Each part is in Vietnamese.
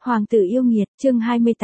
Hoàng tử yêu nghiệt, chương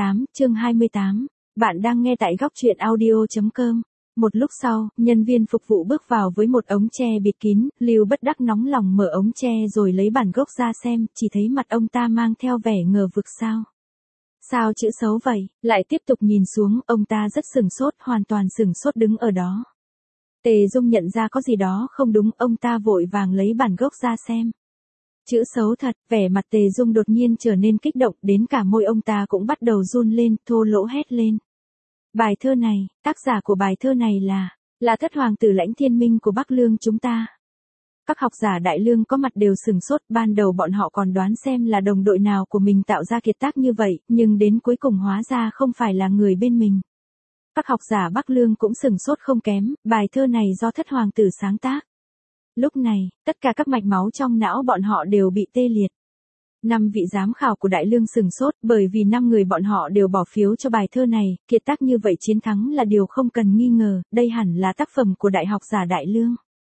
28. Bạn đang nghe tại góc truyện audio.com. Một lúc sau, nhân viên phục vụ bước vào với một ống tre bịt kín, Lưu bất đắc nóng lòng mở ống tre rồi lấy bản gốc ra xem, chỉ thấy mặt ông ta mang theo vẻ ngờ vực sao. Sao chữ xấu vậy, lại tiếp tục nhìn xuống, ông ta rất sửng sốt, hoàn toàn sửng sốt đứng ở đó. Tề Dung nhận ra có gì đó không đúng, ông ta vội vàng lấy bản gốc ra xem. Chữ xấu thật, vẻ mặt Tề Dung đột nhiên trở nên kích động, đến cả môi ông ta cũng bắt đầu run lên, thô lỗ hét lên. Bài thơ này, tác giả của bài thơ này là thất hoàng tử Lãnh Thiên Minh của Bắc Lương chúng ta. Các học giả Đại Lương có mặt đều sửng sốt, ban đầu bọn họ còn đoán xem là đồng đội nào của mình tạo ra kiệt tác như vậy, nhưng đến cuối cùng hóa ra không phải là người bên mình. Các học giả Bắc Lương cũng sửng sốt không kém, bài thơ này do thất hoàng tử sáng tác. Lúc này, tất cả các mạch máu trong não bọn họ đều bị tê liệt. 5 vị giám khảo của Đại Lương sửng sốt bởi vì 5 người bọn họ đều bỏ phiếu cho bài thơ này, kiệt tác như vậy chiến thắng là điều không cần nghi ngờ, đây hẳn là tác phẩm của đại học giả Đại Lương.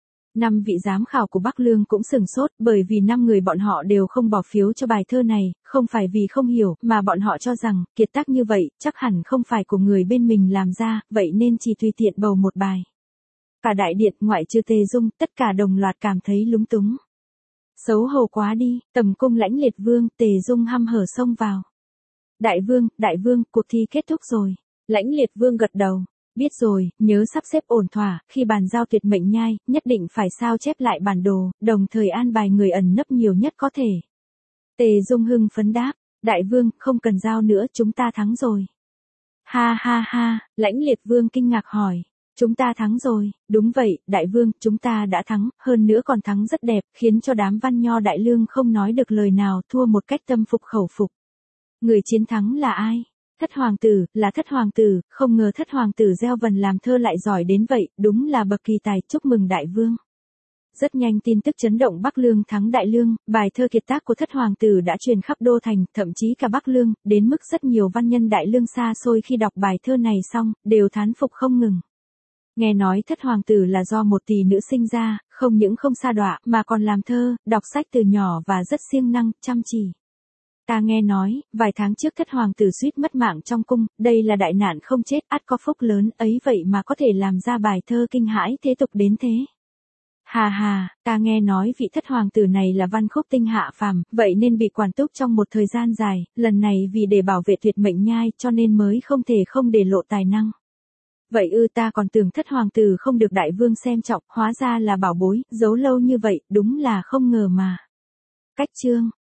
5 vị giám khảo của Bắc Lương cũng sửng sốt bởi vì 5 người bọn họ đều không bỏ phiếu cho bài thơ này, không phải vì không hiểu, mà bọn họ cho rằng, kiệt tác như vậy, chắc hẳn không phải của người bên mình làm ra, vậy nên chỉ tùy tiện bầu một bài. Cả đại điện ngoại trừ Tề Dung, tất cả đồng loạt cảm thấy lúng túng. Xấu hổ quá đi, tầm cung Lãnh Liệt Vương, Tề Dung hăm hở xông vào. Đại vương, cuộc thi kết thúc rồi. Lãnh Liệt Vương gật đầu. Biết rồi, nhớ sắp xếp ổn thỏa, khi bàn giao tuyệt mệnh nhai, nhất định phải sao chép lại bản đồ, đồng thời an bài người ẩn nấp nhiều nhất có thể. Tề Dung hưng phấn đáp, Đại vương, không cần giao nữa, chúng ta thắng rồi. Ha ha ha, Lãnh Liệt Vương kinh ngạc hỏi. Chúng ta thắng rồi, đúng vậy, đại vương, chúng ta đã thắng, hơn nữa còn thắng rất đẹp, khiến cho đám văn nho Đại Lương không nói được lời nào, thua một cách tâm phục khẩu phục. Người chiến thắng là ai? Thất hoàng tử, là thất hoàng tử, không ngờ thất hoàng tử gieo vần làm thơ lại giỏi đến vậy, đúng là bậc kỳ tài, chúc mừng đại vương. Rất nhanh tin tức chấn động Bắc Lương thắng Đại Lương, bài thơ kiệt tác của thất hoàng tử đã truyền khắp đô thành, thậm chí cả Bắc Lương, đến mức rất nhiều văn nhân Đại Lương xa xôi khi đọc bài thơ này xong, đều thán phục không ngừng. Nghe nói thất hoàng tử là do một tỷ nữ sinh ra, không những không sa đọa mà còn làm thơ, đọc sách từ nhỏ và rất siêng năng, chăm chỉ. Ta nghe nói, vài tháng trước thất hoàng tử suýt mất mạng trong cung, đây là đại nạn không chết, ắt có phúc lớn, ấy vậy mà có thể làm ra bài thơ kinh hãi thế tục đến thế. Hà hà, ta nghe nói vị thất hoàng tử này là văn khúc tinh hạ phàm, vậy nên bị quản túc trong một thời gian dài, lần này vì để bảo vệ tuyệt mệnh nhai cho nên mới không thể không để lộ tài năng. Vậy ta còn tưởng thất hoàng tử không được đại vương xem trọng, hóa ra là bảo bối, giấu lâu như vậy, đúng là không ngờ mà. Cách chương,